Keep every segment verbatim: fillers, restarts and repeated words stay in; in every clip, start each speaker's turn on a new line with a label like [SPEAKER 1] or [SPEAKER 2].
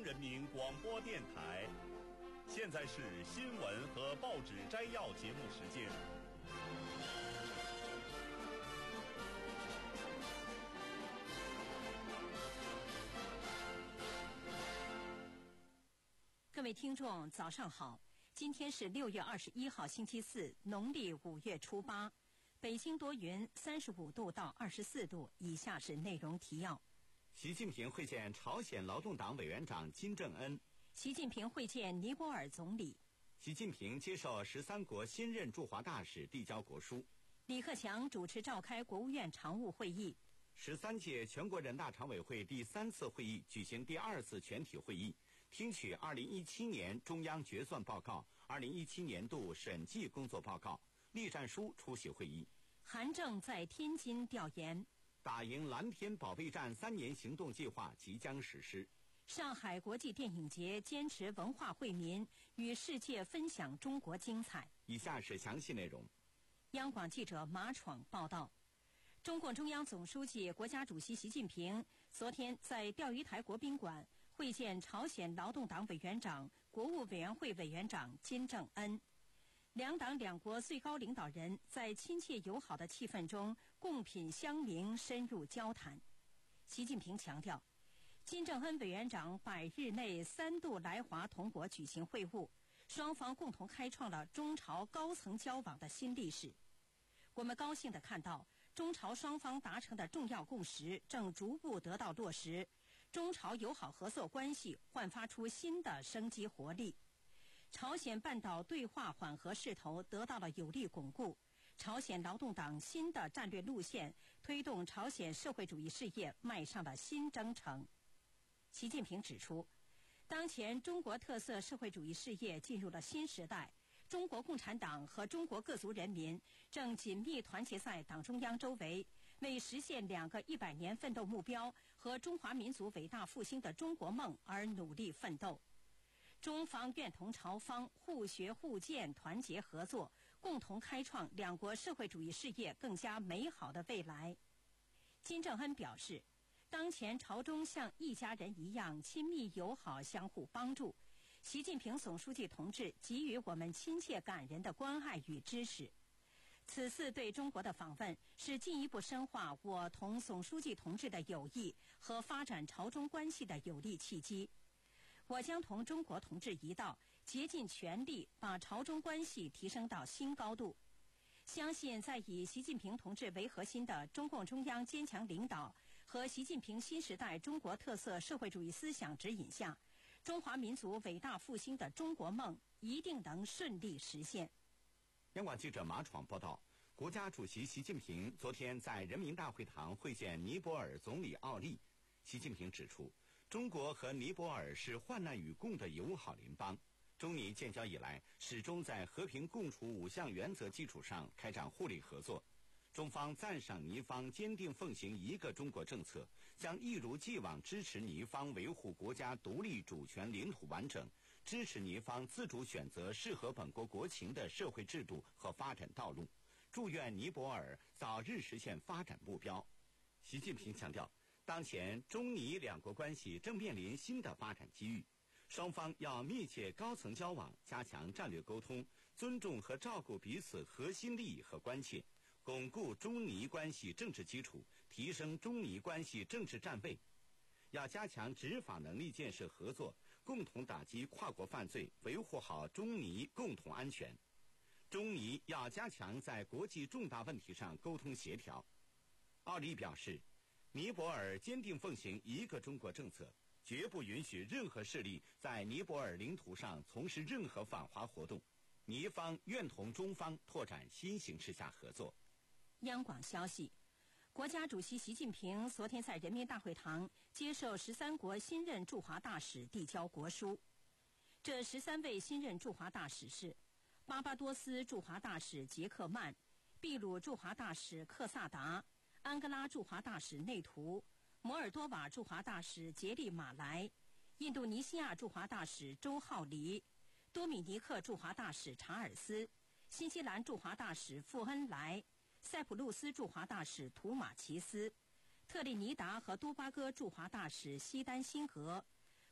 [SPEAKER 1] 央人民广播电台。现在是新闻和报纸摘要节目时间。
[SPEAKER 2] 各位听众，早上好！今天是六月二十一号，星期四，农历五月初八。北京多云，三十五度到二十四度。以下是内容提要：
[SPEAKER 3] 习近平会见朝鲜劳动党委员长金正恩。
[SPEAKER 2] 习近平会见尼泊尔总理。
[SPEAKER 3] 习近平接受十三国新任驻华大使递交国书。
[SPEAKER 2] 李克强主持召开国务院常务会议。
[SPEAKER 3] 十三届全国人大常委会第三次会议举行第二次全体会议，听取二零一七年中央决算报告、二零一七年度审计工作报告。栗战书出席会议。
[SPEAKER 2] 韩正在天津调研。
[SPEAKER 3] 打赢蓝天保卫战三年行动计划即将实施。
[SPEAKER 2] 上海国际电影节坚持文化惠民，与世界分享中国精彩。
[SPEAKER 3] 以下是详细内容。
[SPEAKER 2] 央广记者马闯报道。中共中央总书记、国家主席习近平昨天在钓鱼台国宾馆会见朝鲜劳动党委员长、国务委员会委员长金正恩。两党两国最高领导人在亲切友好的气氛中共品乡民，深入交谈。习近平强调，金正恩委员长百日内三度来华同国举行会晤，双方共同开创了中朝高层交往的新历史。我们高兴地看到，中朝双方达成的重要共识正逐步得到落实，中朝友好合作关系焕发出新的生机活力。朝鲜半岛对话缓和势头得到了有力巩固，朝鲜劳动党新的战略路线推动朝鲜社会主义事业迈上了新征程。习近平指出，当前中国特色社会主义事业进入了新时代，中国共产党和中国各族人民正紧密团结在党中央周围，为实现两个一百年奋斗目标和中华民族伟大复兴的中国梦而努力奋斗。中方愿同朝方互学互鉴，团结合作，共同开创两国社会主义事业更加美好的未来。金正恩表示，当前朝中像一家人一样亲密友好，相互帮助。习近平总书记同志给予我们亲切感人的关爱与支持。此次对中国的访问是进一步深化我同总书记同志的友谊和发展朝中关系的有力契机。我将同中国同志一道，竭尽全力把朝中关系提升到新高度。相信在以习近平同志为核心的中共中央坚强领导和习近平新时代中国特色社会主义思想指引下，中华民族伟大复兴的中国梦一定能顺利实现。
[SPEAKER 3] 央广记者马闯报道，国家主席习近平昨天在人民大会堂会见尼泊尔总理奥利。习近平指出，中国和尼泊尔是患难与共的友好邻邦，中尼建交以来始终在和平共处五项原则基础上开展互利合作。中方赞赏尼方坚定奉行一个中国政策，将一如既往支持尼方维护国家独立主权领土完整，支持尼方自主选择适合本国国情的社会制度和发展道路，祝愿尼泊尔早日实现发展目标。习近平强调，当前中尼两国关系正面临新的发展机遇，双方要密切高层交往，加强战略沟通，尊重和照顾彼此核心利益和关切，巩固中尼关系政治基础，提升中尼关系政治站位。要加强执法能力建设合作，共同打击跨国犯罪，维护好中尼共同安全。中尼要加强在国际重大问题上沟通协调。奥利表示，尼泊尔坚定奉行一个中国政策，绝不允许任何势力在尼泊尔领土上从事任何反华活动。尼方愿同中方拓展新形势下合作。
[SPEAKER 2] 央广消息，国家主席习近平昨天在人民大会堂接受十三国新任驻华大使递交国书。这十三位新任驻华大使是巴巴多斯驻华大使杰克曼、秘鲁驻华大使克萨达、安哥拉驻华大使内图、摩尔多瓦驻华大使杰利马来、印度尼西亚驻华大使周浩黎、多米尼克驻华大使查尔斯、新西兰驻华大使傅恩来、塞浦路斯驻华大使图马齐斯、特立尼达和多巴哥驻华大使西丹辛格、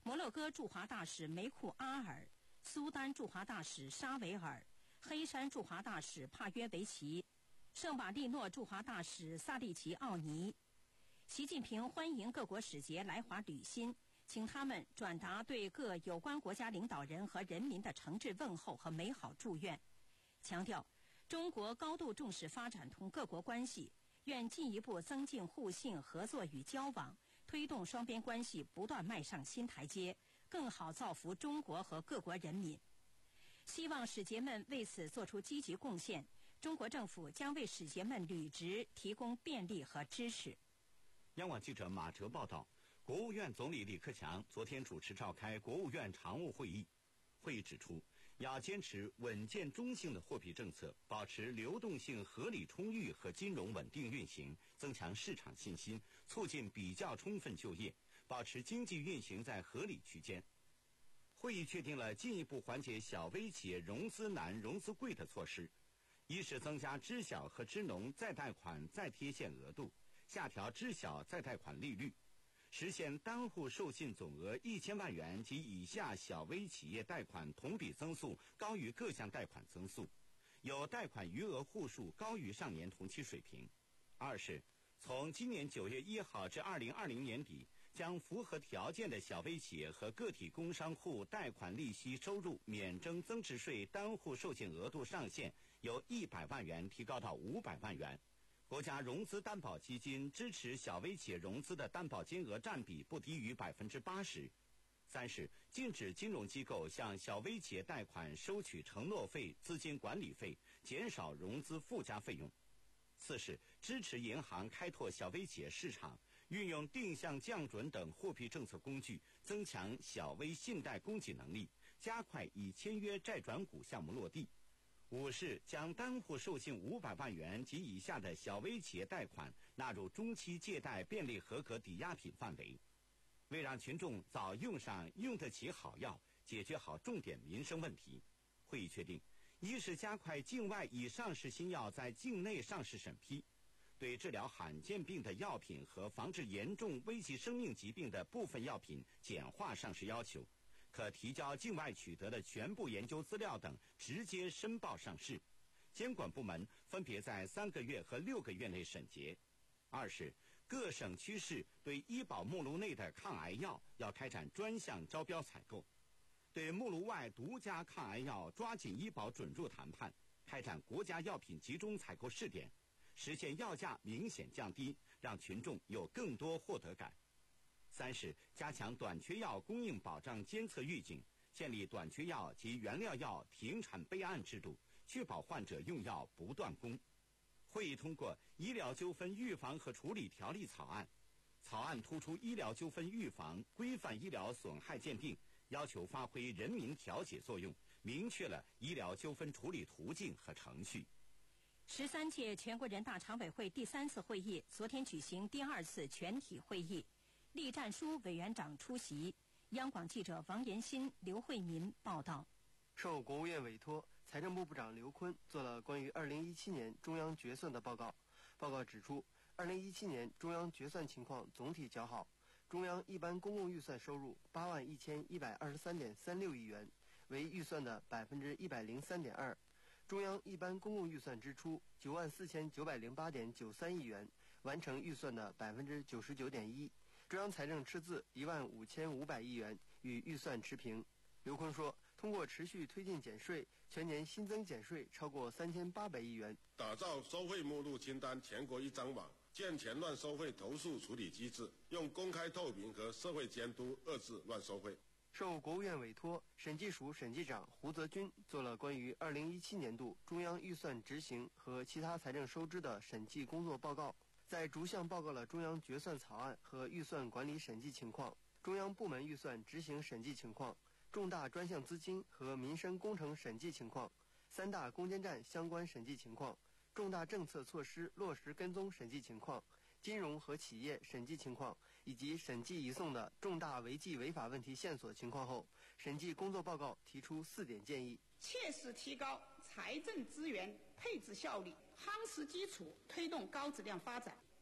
[SPEAKER 2] 摩洛哥驻华大使梅库阿尔、苏丹驻华大使沙维尔、黑山驻华大使帕约维奇、圣马力诺驻华大使萨利奇奥尼。习近平欢迎各国使节来华履新，请他们转达对各有关国家领导人和人民的诚挚问候和美好祝愿，强调中国高度重视发展同各国关系，愿进一步增进互信、合作与交往，推动双边关系不断迈上新台阶，更好造福中国和各国人民。希望使节们为此做出积极贡献，中国政府将为使节们履职提供便利和支持。
[SPEAKER 3] 央广记者马哲报道，国务院总理李克强昨天主持召开国务院常务会议。会议指出，要坚持稳健中性的货币政策，保持流动性合理充裕和金融稳定运行，增强市场信心，促进比较充分就业，保持经济运行在合理区间。会议确定了进一步缓解小微企业融资难、融资贵的措施。一是增加知小和支农再贷款再贴现额度，下调知小再贷款利率，实现单户授信总额一千万元及以下小微企业贷款同比增速高于各项贷款增速，有贷款余额户数高于上年同期水平。二是从今年九月一号至二零二零年底，将符合条件的小微企业和个体工商户贷款利息收入免征增值税单户授信额度上限由一百万元提高到五百万元。国家融资担保基金支持小微企业融资的担保金额占比不低于百分之八十。三是禁止金融机构向小微企业贷款收取承诺费、资金管理费，减少融资附加费用。四是支持银行开拓小微企业市场，运用定向降准等货币政策工具，增强小微信贷供给能力，加快已签约债转股项目落地。五是将单户授信五百万元及以下的小微企业贷款纳入中期借贷便利合格抵押品范围。为让群众早用上用得起好药，解决好重点民生问题，会议确定，一是加快境外已上市新药在境内上市审批，对治疗罕见病的药品和防治严重危及生命疾病的部分药品简化上市要求，可提交境外取得的全部研究资料等直接申报上市，监管部门分别在三个月和六个月内审结。二是各省区市对医保目录内的抗癌药要开展专项招标采购，对目录外独家抗癌药抓紧医保准入谈判，开展国家药品集中采购试点，实现药价明显降低，让群众有更多获得感。三是加强短缺药供应保障监测预警，建立短缺药及原料药停产备案制度，确保患者用药不断供。会议通过《医疗纠纷预防和处理条例》草案，草案突出医疗纠纷预防、规范医疗损害鉴定，要求发挥人民调解作用，明确了医疗纠纷处理途径和程序。
[SPEAKER 2] 十三届全国人大常委会第三次会议昨天举行第二次全体会议，栗战书委员长出席。央广记者王延新、刘慧民报道。
[SPEAKER 4] 受国务院委托，财政部部长刘昆做了关于二零一七年中央决算的报告。报告指出，二零一七年中央决算情况总体较好，中央一般公共预算收入八万一千一百二十三点三六亿元，为预算的百分之一百零三点二。中央一般公共预算支出九万四千九百零八点九三亿元，完成预算的百分之九十九点一。中央财政赤字一万五千五百亿元，与预算持平。刘昆说，通过持续推进减税，全年新增减税超过三千八百亿元，
[SPEAKER 5] 打造收费目录清单全国一张网，健全乱收费投诉处理机制，用公开透明和社会监督遏制乱收费。
[SPEAKER 4] 受国务院委托，审计署审计长胡泽军做了关于二零一七年度中央预算执行和其他财政收支的审计工作报告，在逐项报告了中央决算草案和预算管理审计情况、中央部门预算执行审计情况、重大专项资金和民生工程审计情况、三大攻坚战相关审计情况、重大政策措施落实跟踪审计情况、金融和企业审计情况以及审计移送的重大违纪违法问题线索情况后，审计工作报告提出四点建议：
[SPEAKER 6] 切实提高财政资源配置效率，夯实基础，推动高质量发展；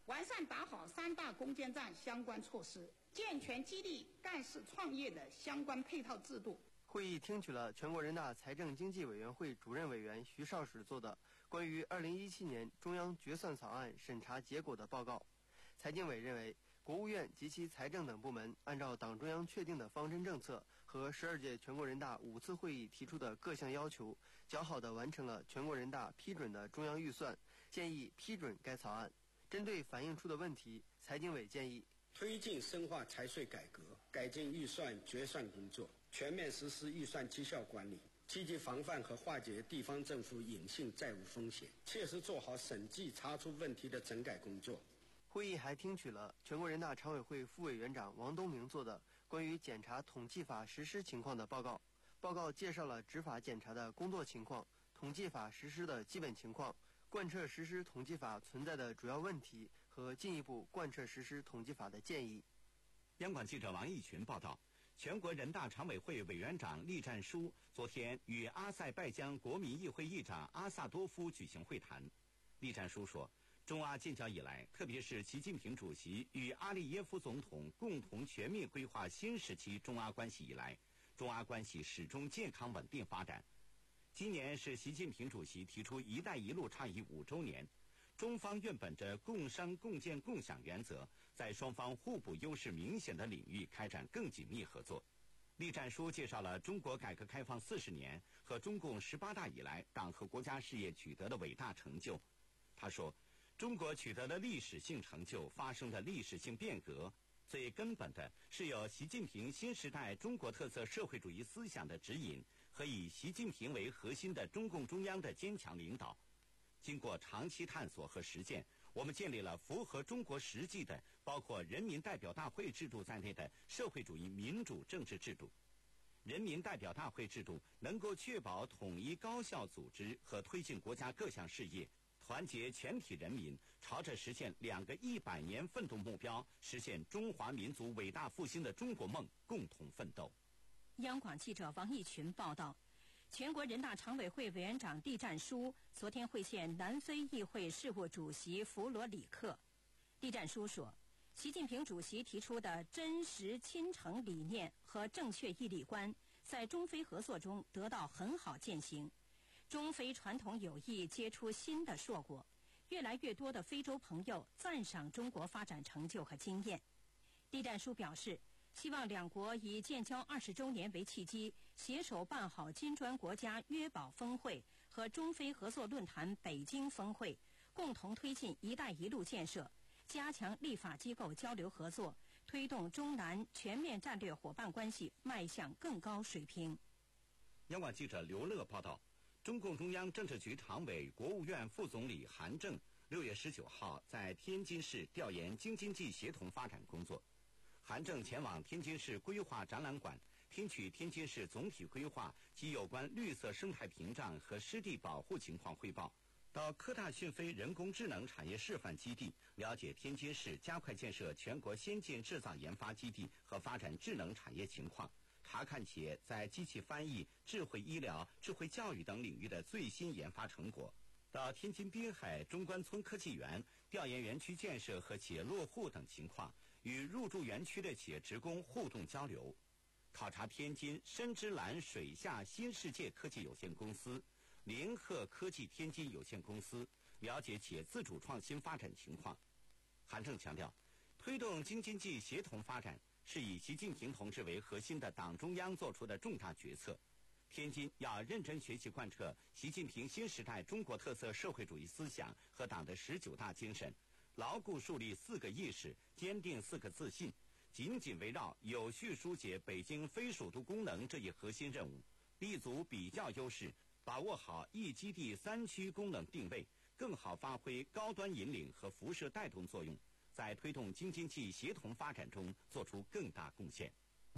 [SPEAKER 6] 完善打好三大攻坚战相关措施，健全激励干事创业的相关配套制度。
[SPEAKER 4] 会议听取了全国人大财政经济委员会主任委员徐绍史做的关于二零一七年中央决算草案审查结果的报告。财经委认为，国务院及其财政等部门按照党中央确定的方针政策和十二届全国人大五次会议提出的各项要求，较好地完成了全国人大批准的中央预算，建议批准该草案。针对反映出的问题，财经委建议
[SPEAKER 7] 推进深化财税改革，改进预算决算工作，全面实施预算绩效管理，积极防范和化解地方政府隐性债务风险，切实做好审计查出问题的整改工作。
[SPEAKER 4] 会议还听取了全国人大常委会副委员长王东明做的关于检查统计法实施情况的报告。报告介绍了执法检查的工作情况、统计法实施的基本情况、贯彻实施统计法存在的主要问题和进一步贯彻实施统计法的建议。
[SPEAKER 3] 央广记者王义群报道，全国人大常委会委员长栗战书昨天与阿塞拜疆国民议会议长阿萨多夫举行会谈。栗战书说，中阿建交以来，特别是习近平主席与阿利耶夫总统共同全面规划新时期中阿关系以来，中阿关系始终健康稳定发展。今年是习近平主席提出“一带一路”倡议五周年，中方愿本着共生、共建、共享原则，在双方互补优势明显的领域开展更紧密合作。栗战书介绍了中国改革开放四十年和中共十八大以来党和国家事业取得的伟大成就。他说，中国取得的历史性成就，发生的历史性变革，最根本的是有习近平新时代中国特色社会主义思想的指引和以习近平为核心的中共中央的坚强领导。经过长期探索和实践，我们建立了符合中国实际的，包括人民代表大会制度在内的社会主义民主政治制度。人民代表大会制度能够确保统一高效组织和推进国家各项事业，团结全体人民，朝着实现两个一百年奋斗目标，实现中华民族伟大复兴的中国梦共同奋斗。
[SPEAKER 2] 央广记者王义群报道，全国人大常委会委员长栗战书昨天会见南非议会事务主席弗罗里克。栗战书说，习近平主席提出的真实亲诚理念和正确义理观，在中非合作中得到很好践行。中非传统友谊结出新的硕果，越来越多的非洲朋友赞赏中国发展成就和经验。栗战书表示，希望两国以建交二十周年为契机，携手办好金砖国家约堡峰会和中非合作论坛北京峰会，共同推进“一带一路”建设，加强立法机构交流合作，推动中南全面战略伙伴关系迈向更高水平。
[SPEAKER 3] 央广记者刘乐报道，中共中央政治局常委、国务院副总理韩正六月十九号在天津市调研京津冀协同发展工作。韩正前往天津市规划展览馆，听取天津市总体规划及有关绿色生态屏障和湿地保护情况汇报，到科大讯飞人工智能产业示范基地，了解天津市加快建设全国先进制造研发基地和发展智能产业情况，查看企业在机器翻译、智慧医疗、智慧教育等领域的最新研发成果。到天津滨海中关村科技园调研园区建设和企业落户等情况，与入驻园区的企业职工互动交流，考察天津深之蓝水下新世界科技有限公司、联鹤科技天津有限公司，了解企业自主创新发展情况。韩正强调，推动京津冀协同发展是以习近平同志为核心的党中央做出的重大决策。天津要认真学习贯彻习近平新时代中国特色社会主义思想和党的十九大精神，牢固树立四个意识，坚定四个自信，紧紧围绕有序疏解北京非首都功能这一核心任务，立足比较优势，把握好一基地三区功能定位，更好发挥高端引领和辐射带动作用，在推动京津冀协同发展中做出更大贡献。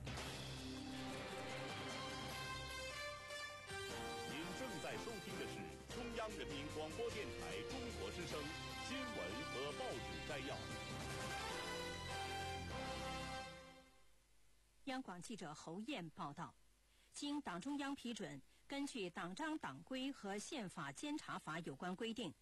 [SPEAKER 1] 您正在收听的是中央人民广播电台中国之声新闻和报纸摘要。
[SPEAKER 2] 央广记者侯燕报道，经党中央批准，根据党章党规和宪法监察法有关规定，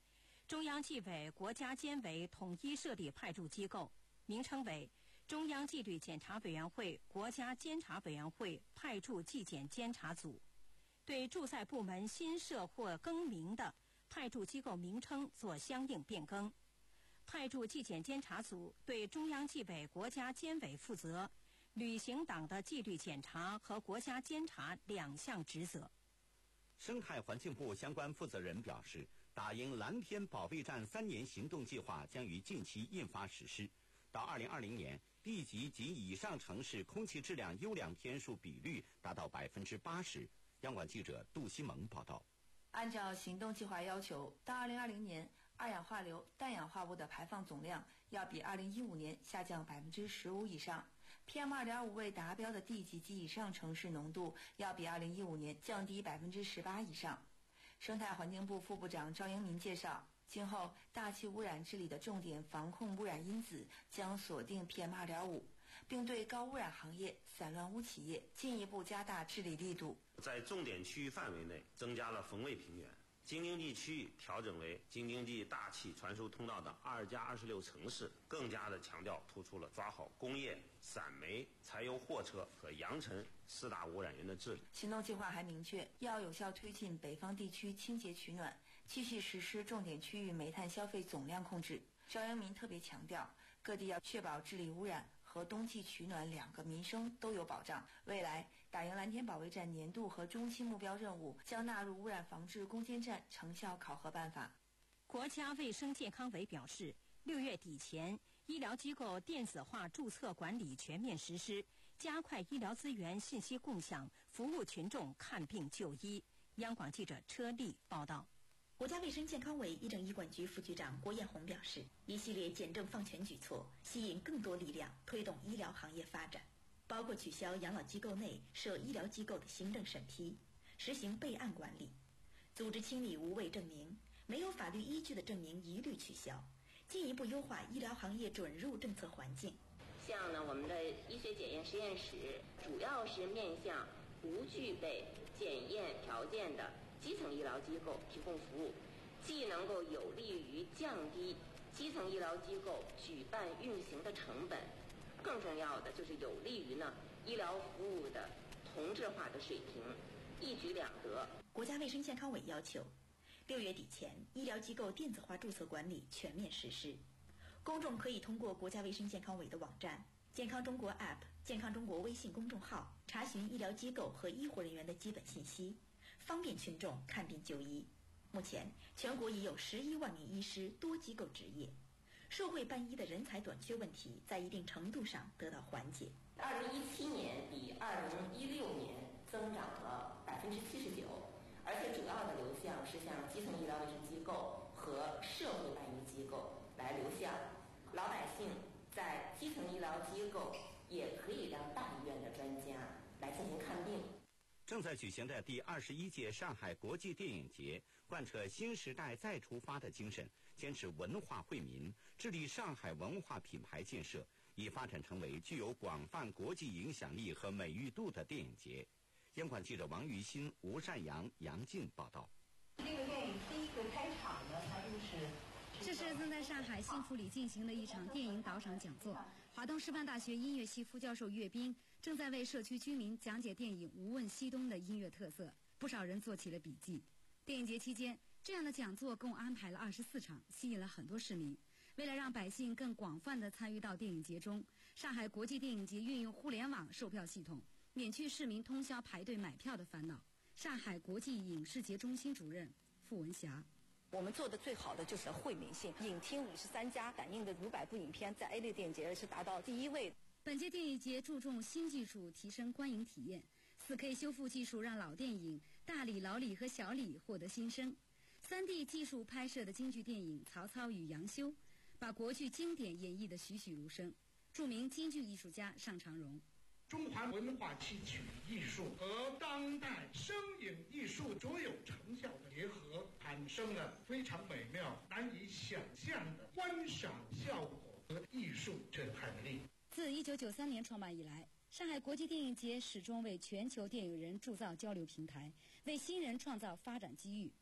[SPEAKER 2] 中央纪委国家监委统一设立派驻机构，名称为中央纪律检查委员会国家监察委员会派驻纪检监察组，对驻在部门新设或更名的派驻机构名称做相应变更。派驻纪检监察组对中央纪委国家监委负责履行党的纪律检查和国家监察两项职责。
[SPEAKER 3] 生态环境部相关负责人表示，打赢蓝天保卫战三年行动计划将于近期印发实施，到二零二零年，地级及以上城市空气质量优良天数比率达到百分之八十。央广记者杜西蒙报道。
[SPEAKER 8] 按照行动计划要求，到二零二零年，二氧化硫、氮氧化物的排放总量要比二零一五年下降百分之十五以上 ，P M 二点五 未达标的地级及以上城市浓度要比二零一五年降低百分之十八以上。生态环境部副部长赵英民介绍，今后大气污染治理的重点防控污染因子将锁定 P M 二点五， 并对高污染行业、散乱污企业进一步加大治理力度。
[SPEAKER 9] 在重点区域范围内增加了风卫平原，京津冀区域调整为京津冀大气传输通道的二加二十六城市，更加的强调突出了抓好工业、散煤、柴油货车和扬尘四大污染源的治理。
[SPEAKER 8] 行动计划还明确，要有效推进北方地区清洁取暖，继续实施重点区域煤炭消费总量控制。赵英民特别强调，各地要确保治理污染和冬季取暖两个民生都有保障。未来打赢蓝天保卫战年度和中期目标任务将纳入污染防治攻坚战成效考核办法。
[SPEAKER 2] 国家卫生健康委表示，六月底前，医疗机构电子化注册管理全面实施，加快医疗资源信息共享，服务群众看病就医。央广记者车丽报道。
[SPEAKER 10] 国家卫生健康委医政医管局副局长郭艳红表示，一系列简政放权举措吸引更多力量推动医疗行业发展，包括取消养老机构内设医疗机构的行政审批，实行备案管理，组织清理无谓证明，没有法律依据的证明一律取消，进一步优化医疗行业准入政策环境。
[SPEAKER 11] 像呢，我们的医学检验实验室主要是面向不具备检验条件的基层医疗机构提供服务，既能够有利于降低基层医疗机构举办运行的成本，更重要的就是有利于呢医疗服务的同质化的水平，一举两得。
[SPEAKER 10] 国家卫生健康委要求，六月底前，医疗机构电子化注册管理全面实施。公众可以通过国家卫生健康委的网站、健康中国 A P P、健康中国微信公众号查询医疗机构和医护人员的基本信息，方便群众看病就医。目前，全国已有十一万名医师多机构执业，社会办医的人才短缺问题在一定程度上得到缓解。
[SPEAKER 11] 二零一七年比二零一六年增长了百分之七十九，而且主要的流向是向基层医疗卫生机构和社会办医机构来流向，老百姓在基层医疗机构也可以让大医院的专家来进行看病。
[SPEAKER 3] 正在举行的第二十一届上海国际电影节，贯彻新时代再出发的精神，坚持文化惠民，致力上海文化品牌建设，已发展成为具有广泛国际影响力和美誉度的电影节。央广记者王于新、吴善阳、杨静报道。
[SPEAKER 12] 这个电影第一个开场呢，它就是
[SPEAKER 13] 这是正在上海幸福里进行的一场电影导赏讲座。华东师范大学音乐系副教授岳斌正在为社区居民讲解电影《无问西东》的音乐特色，不少人做起了笔记。电影节期间，这样的讲座共安排了二十四场，吸引了很多市民。为了让百姓更广泛地参与到电影节中，上海国际电影节运用互联网售票系统，免去市民通宵排队买票的烦恼。上海国际影视节中心主任傅文霞。
[SPEAKER 14] 我们做的最好的就是惠民性，影厅五十三家反映的五百部影片，在 A 类电影节是达到第一位。
[SPEAKER 13] 本届电影节注重新技术提升观影体验， 四 K 修复技术让老电影《大李、老李和小李》获得新生， 三 D 技术拍摄的京剧电影《曹操与杨修》，把国剧经典演绎得栩栩如生。著名京剧艺术家尚长荣。
[SPEAKER 15] 中华文化戏曲艺术和当代声影艺术卓有成效的结合，产生了非常美妙、难以想象的观赏效果和艺术震撼力。
[SPEAKER 13] 自一九九三年创办以来，上海国际电影节始终为全球电影人铸造交流平台，为新人创造发展机遇。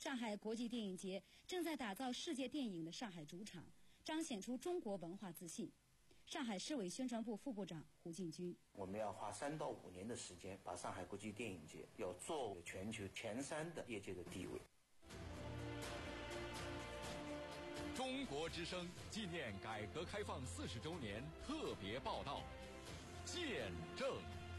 [SPEAKER 13] 上海国际电影节正在打造世界电影的上海主场，彰显出中国文化自信。上海市委宣传部副部长胡进军：
[SPEAKER 16] 我们要花三到五年的时间，把上海国际电影节要作为全球前三的业界的地位。
[SPEAKER 17] 中国之声纪念改革开放四十周年特别报道，见证。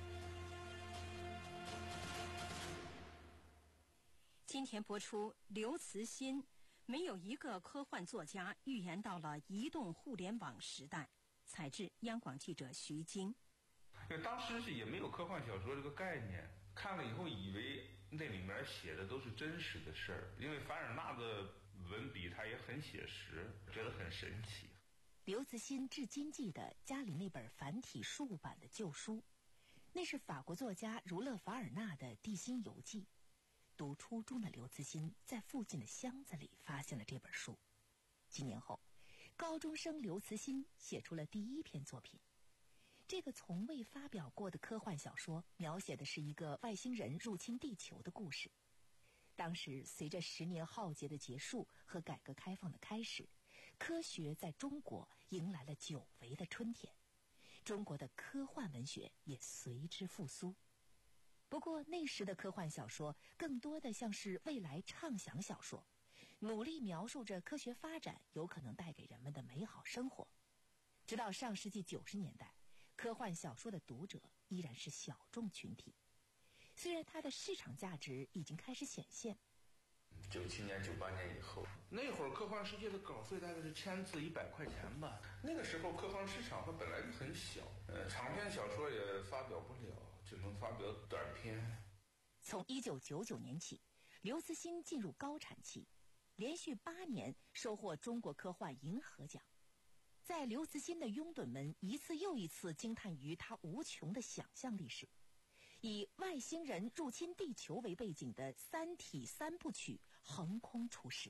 [SPEAKER 2] 今天播出刘慈欣，没有一个科幻作家预言到了移动互联网时代。采制央广记者徐晶。
[SPEAKER 18] 因为当时是也没有科幻小说这个概念，看了以后以为那里面写的都是真实的事儿，因为凡尔纳的文笔他也很写实，觉得很神奇。
[SPEAKER 19] 刘慈欣至今记得家里那本繁体数版的旧书，那是法国作家儒勒·凡尔纳的《地心游记》。读初中的刘慈欣在附近的箱子里发现了这本书。几年后，高中生刘慈欣写出了第一篇作品。这个从未发表过的科幻小说，描写的是一个外星人入侵地球的故事。当时，随着十年浩劫的结束和改革开放的开始，科学在中国迎来了久违的春天，中国的科幻文学也随之复苏。不过那时的科幻小说更多的像是未来畅想小说，努力描述着科学发展有可能带给人们的美好生活。直到上世纪九十年代，科幻小说的读者依然是小众群体，虽然它的市场价值已经开始显现。
[SPEAKER 18] 九七年、九八年以后，那会儿科幻世界的稿费大概是千字一百块钱吧。那个时候科幻市场它本来就很小，呃，长篇小说也发表不了，只能发表短篇。
[SPEAKER 19] 从一九九九年起，刘慈欣进入高产期，连续八年收获中国科幻银河奖。在刘慈欣的拥趸们一次又一次惊叹于他无穷的想象力时，以外星人入侵地球为背景的《三体》三部曲横空出世。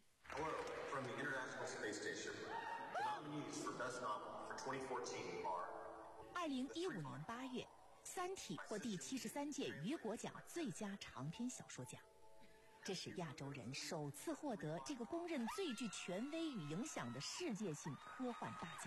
[SPEAKER 19] 二零一五年八月，《三体》获第七十三届雨果奖最佳长篇小说奖，这是亚洲人首次获得这个公认最具权威与影响的世界性科幻大奖。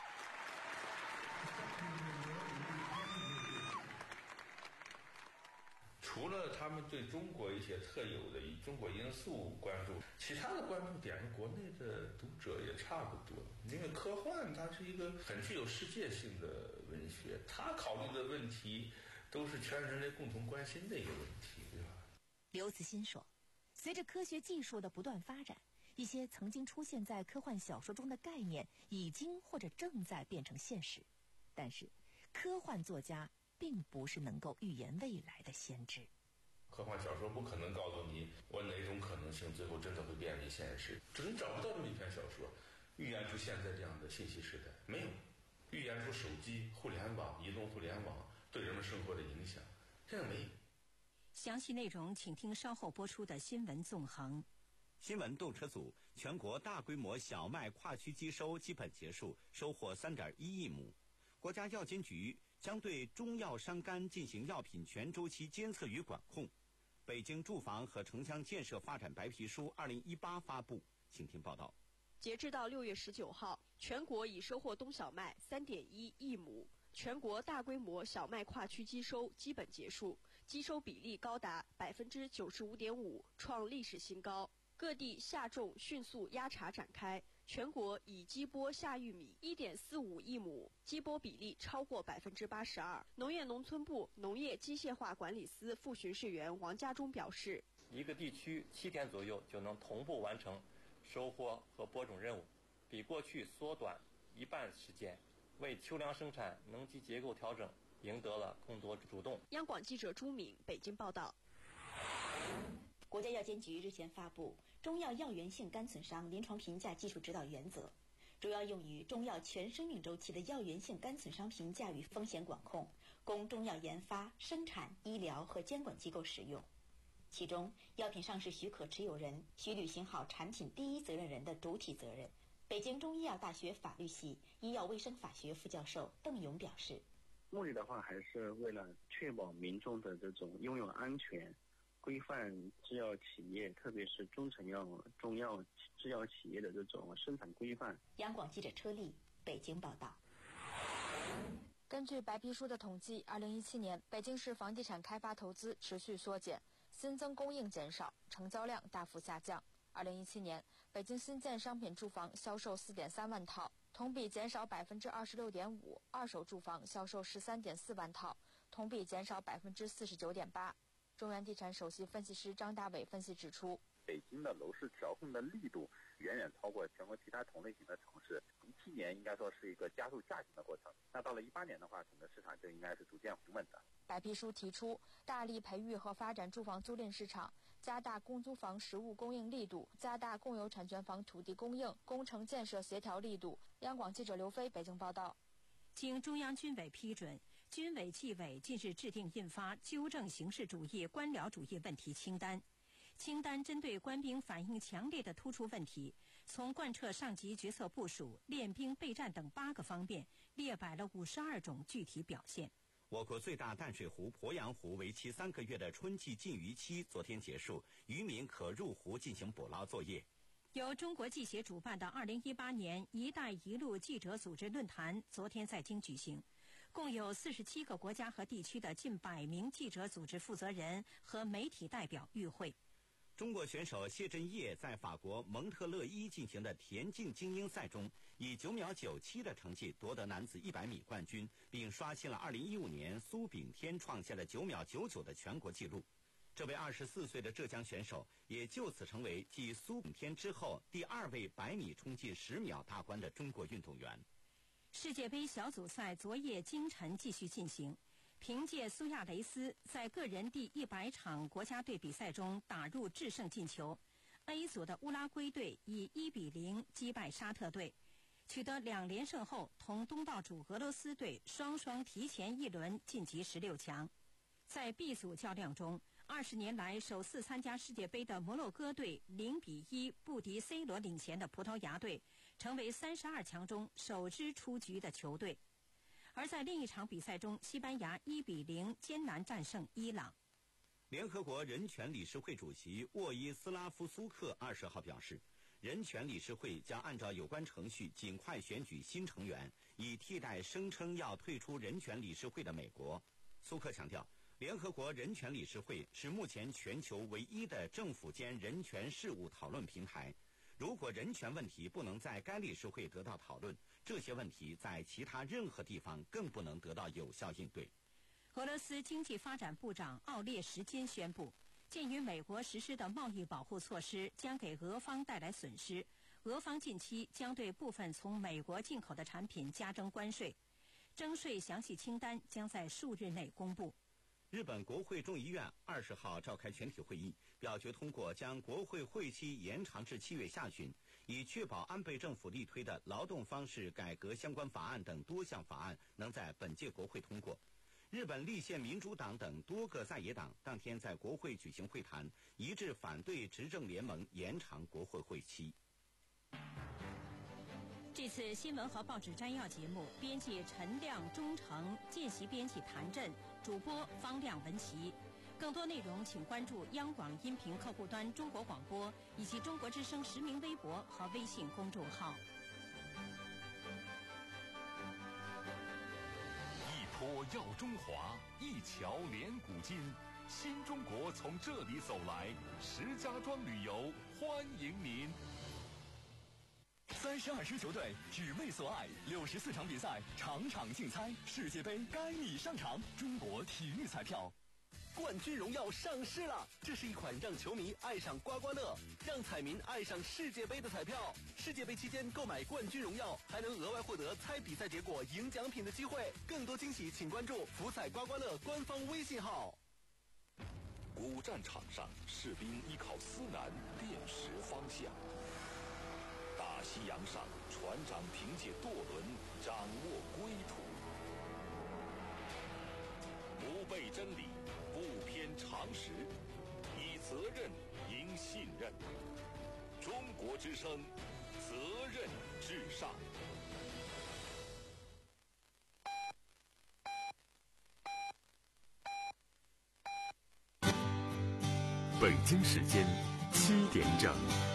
[SPEAKER 18] 除了他们对中国一些特有的以中国因素关注，其他的关注点国内的读者也差不多。因为科幻它是一个很具有世界性的文学，它考虑的问题都是全人类共同关心的一个问题，对吧？
[SPEAKER 19] 刘慈欣说，随着科学技术的不断发展，一些曾经出现在科幻小说中的概念已经或者正在变成现实，但是科幻作家并不是能够预言未来的先知。
[SPEAKER 18] 科幻小说不可能告诉你我哪种可能性最后真的会变为现实，只是你找不到这么一篇小说预言出现在这样的信息时代，没有预言出手机、互联网、移动互联网对人们生活的影响，这样没有。
[SPEAKER 2] 详细内容请听稍后播出的新闻纵横。
[SPEAKER 3] 新闻动车组全国大规模小麦跨区机收基本结束，收获 三点一亿亩。国家药监局将对中药伤肝进行药品全周期监测与管控。北京住房和城乡建设发展白皮书二零一八发布，请听报道。
[SPEAKER 20] 截至到六月十九号，全国已收获冬小麦 三点一亿亩，全国大规模小麦跨区机收基本结束，机收比例高达 百分之九十五点五， 创历史新高。各地夏种迅速压茬展开，全国已机播夏玉米 一点四五亿亩，机播比例超过 百分之八十二。 农业农村部农业机械化管理司副巡视员王家忠表示，
[SPEAKER 21] 一个地区七天左右就能同步完成收获和播种任务，比过去缩短一半时间，为秋粮生产能机结构调整赢得了更多主动。
[SPEAKER 20] 央广记者朱敏北京报道。
[SPEAKER 10] 国家药监局日前发布中药药源性肝损伤临床评价技术指导原则，主要用于中药全生命周期的药源性肝损伤评价与风险管控，供中药研发、生产、医疗和监管机构使用。其中，药品上市许可持有人需履行好产品第一责任人的主体责任。北京中医药大学法律系医药卫生法学副教授邓勇表示，
[SPEAKER 22] 目的的话还是为了确保民众的这种拥有安全
[SPEAKER 5] 规范制药企业，特别是中成药、中药制药企业的这种生产规范。
[SPEAKER 10] 央广记者车丽北京报道。
[SPEAKER 22] 根据白皮书的统计，二零一七年北京市房地产开发投资持续缩减，新增供应减少，成交量大幅下降。二零一七年，北京新建商品住房销售四点三万套，同比减少百分之二十六点五；二手住房销售十三点四万套，同比减少百分之四十九点八。中原地产首席分析师张大伟分析指出，
[SPEAKER 23] 北京的楼市调控的力度远远超过全国其他同类型的城市。一七年应该说是一个加速下行的过程，那到了一八年的话，整个市场就应该是逐渐平稳的。
[SPEAKER 22] 白皮书提出，大力培育和发展住房租赁市场，加大公租房实物供应力度，加大共有产权房土地供应、工程建设协调力度。央广记者刘飞北京报道。
[SPEAKER 2] 经中央军委批准，军委纪委近日制定印发纠正形式主义、官僚主义问题清单。清单针对官兵反映强烈的突出问题，从贯彻上级决策部署、练兵备战等八个方面，列摆了五十二种具体表现。
[SPEAKER 3] 我国最大淡水湖鄱阳湖为期三个月的春季禁渔期昨天结束，渔民可入湖进行捕捞作业。
[SPEAKER 2] 由中国记协主办的二零一八年“一带一路”记者组织论坛昨天在京举行，共有四十七个国家和地区的近百名记者组织负责人和媒体代表与会。
[SPEAKER 3] 中国选手谢震业在法国蒙特勒伊进行的田径精英赛中，以九秒九七的成绩夺得男子一百米冠军，并刷新了二零一五年苏炳添创下的九秒九九的全国纪录。这位二十四岁的浙江选手也就此成为继苏炳添之后第二位百米冲进十秒大关的中国运动员。
[SPEAKER 2] 世界杯小组赛昨夜今晨继续进行。凭借苏亚雷斯在个人第一百场国家队比赛中打入制胜进球 ，A 组的乌拉圭队以一比零击败沙特队，取得两连胜后，同东道主俄罗斯队双双提前一轮晋级十六强。在 B 组较量中，二十年来首次参加世界杯的摩洛哥队零比一不敌 C 罗领衔的葡萄牙队，成为三十二强中首支出局的球队。而在另一场比赛中，西班牙一比零艰难战胜伊朗。
[SPEAKER 3] 联合国人权理事会主席沃伊斯拉夫苏克二十号表示，人权理事会将按照有关程序尽快选举新成员，以替代声称要退出人权理事会的美国。苏克强调，联合国人权理事会是目前全球唯一的政府间人权事务讨论平台。如果人权问题不能在该理事会得到讨论，这些问题在其他任何地方更不能得到有效应对。
[SPEAKER 2] 俄罗斯经济发展部长奥列什金宣布，鉴于美国实施的贸易保护措施将给俄方带来损失，俄方近期将对部分从美国进口的产品加征关税，征税详细清单将在数日内公布。
[SPEAKER 3] 日本国会众议院二十号召开全体会议，表决通过将国会会期延长至七月下旬，以确保安倍政府力推的劳动方式改革相关法案等多项法案能在本届国会通过。日本立宪民主党等多个在野党当天在国会举行会谈，一致反对执政联盟延长国会会期。
[SPEAKER 2] 这次新闻和报纸摘要节目，编辑陈亮、钟诚，见习编辑谭震，主播方亮、文琪。更多内容请关注央广音频客户端中国广播以及中国之声实名微博和微信公众号。
[SPEAKER 17] 一波耀中华，一桥连古今，新中国从这里走来。石家庄旅游欢迎您。
[SPEAKER 24] 三十二支球队只为所爱，六十四场比赛，场场竞猜，世界杯该你上场。中国体育彩票，
[SPEAKER 25] 冠军荣耀上市了！这是一款让球迷爱上刮刮乐，让彩民爱上世界杯的彩票。世界杯期间购买冠军荣耀，还能额外获得猜比赛结果、赢奖品的机会。更多惊喜，请关注福彩刮刮乐官方微信号。
[SPEAKER 17] 古战场上，士兵依靠思南辨识方向。大西洋上，船长凭借舵轮掌握归途。不背真理，不偏常识，以责任赢信任。中国之声，责任至上。
[SPEAKER 1] 北京时间七点整。